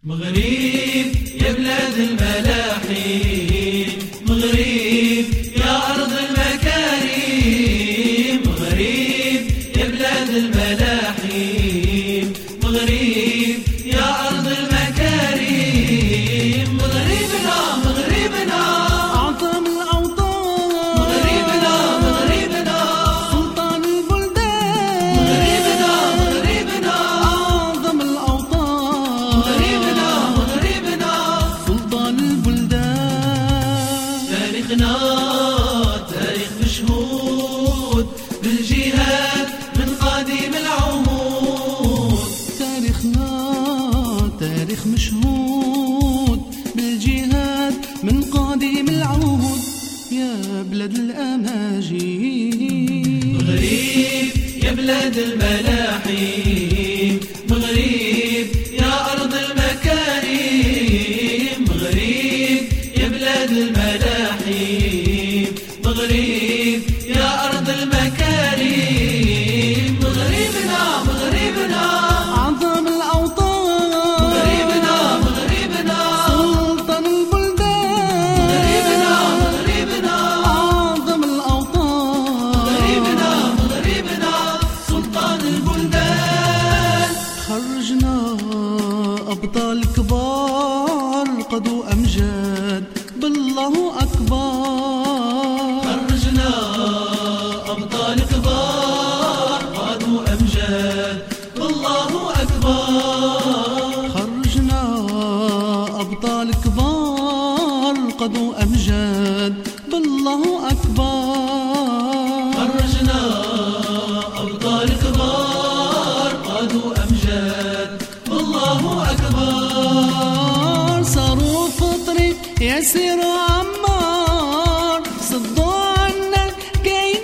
مغرب يا بلاد الملاحم، مغرب يا أرض المكارم، مغرب يا بلاد الملاحم، مغرب يا أرض المكارم، مغربنا مغربنا أعظم الأوطان، مغربنا مغربنا سلطان البلدان، مغربنا مغربنا أعظم الأوطان، مغربنا مغربنا سلطان البلدان. تاريخنا تاريخ مشهود بالجهاد من قديم العهود، تاريخنا تاريخ مشهود بالجهاد من قديم العهود. يا بلاد الأماجيد، مغرب يا بلاد الملاحم، مغرب يا أرض المكارم، مغرب يا بلاد الملاحم، مغرب يا أرض المكارم، مغربنا مغربنا أعظم الأوطان، مغربنا مغربنا سلطان البلدان، مغربنا مغربنا أعظم الأوطان، مغربنا مغربنا سلطان البلدان. خرجنا أبطال كبار قضوا أمجاد بالله أكبر. خرجنا أبطال كبار قادوا أمجاد والله أكبر، خرجنا أبطال كبار قضوا أمجاد بالله أكبر. خرجنا أبطال كبار قادوا أمجاد والله أكبر. صاروا في طريق يسير عمار، صدوا عنا كاين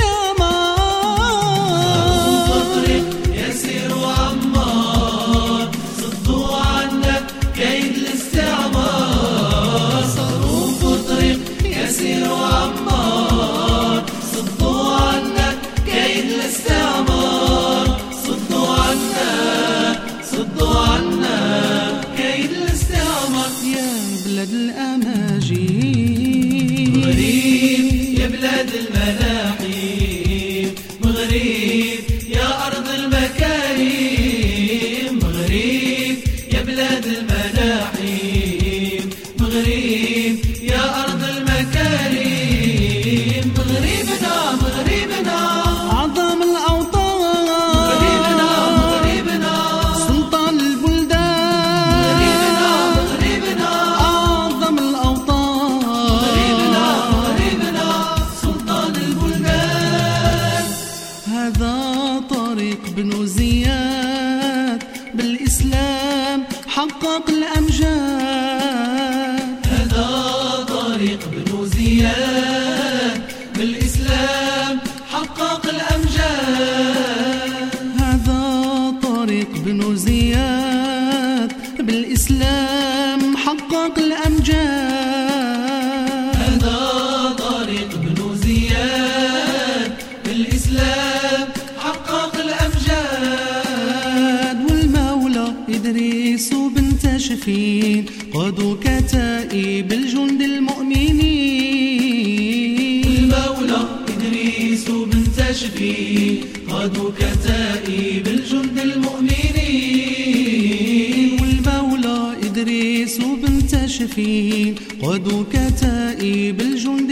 الاستعمار. الطريق يسير عمار، صدوا عنا كيد الاستعمار. صاروا في الطريق يسير عمار، صدوا عنا كيد الاستعمار. صدوا عنا كيد الاستعمار. يا بلاد الأماجيد، مغرب يا بلاد الملاحم، مغرب يا أرض المكارم، مغرب يا بلاد الملاحم، مغرب يا أرض المكارم، مغربنا مغربنا أعظم الأوطان، مغربنا مغربنا سلطان البلدان، مغربنا مغربنا أعظم الأوطان، مغربنا مغربنا سلطان البلدان. هذا طريق بنو زياد بالإسلام حقق الأمجاد. هذا طريق بنو زياد بالإسلام حقق الأمجاد، هذا طريق بنو زياد بالإسلام حقق الأمجاد. هذا طريق بنو زياد بالإسلام حقق الأمجاد. والمولى إدريس بنت شفين قادوا كتائب الجند المؤمنين. المولى إدريس بنت شفين قادوا كتائب الجند المؤمنين. والمولى إدريس بنت شفين قادوا كتائب الجند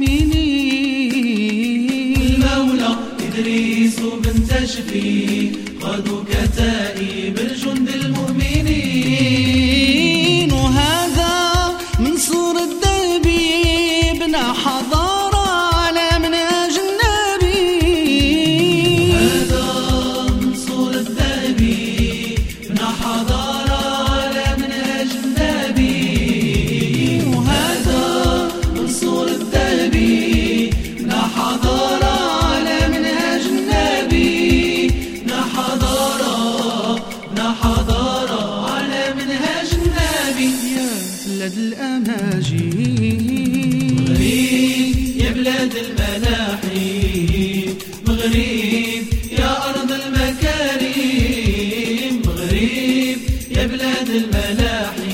المؤمنين. المولى إدريس بنت شفين قادوا كتائب الجند المؤمنين. وهذا منصور الدربي بن حضارة على منهج النبي. هذا منصور الذهبي بن حضارة على منهج النبي. وهذا منصور الذهبي بن حضارة على منهج النبي. بن حضارة على منهج النبي. يا بلاد الأماجيد، مغرب يا بلاد الملاحم، مغرب يا أرض المكارم، مغرب يا بلاد الملاحي.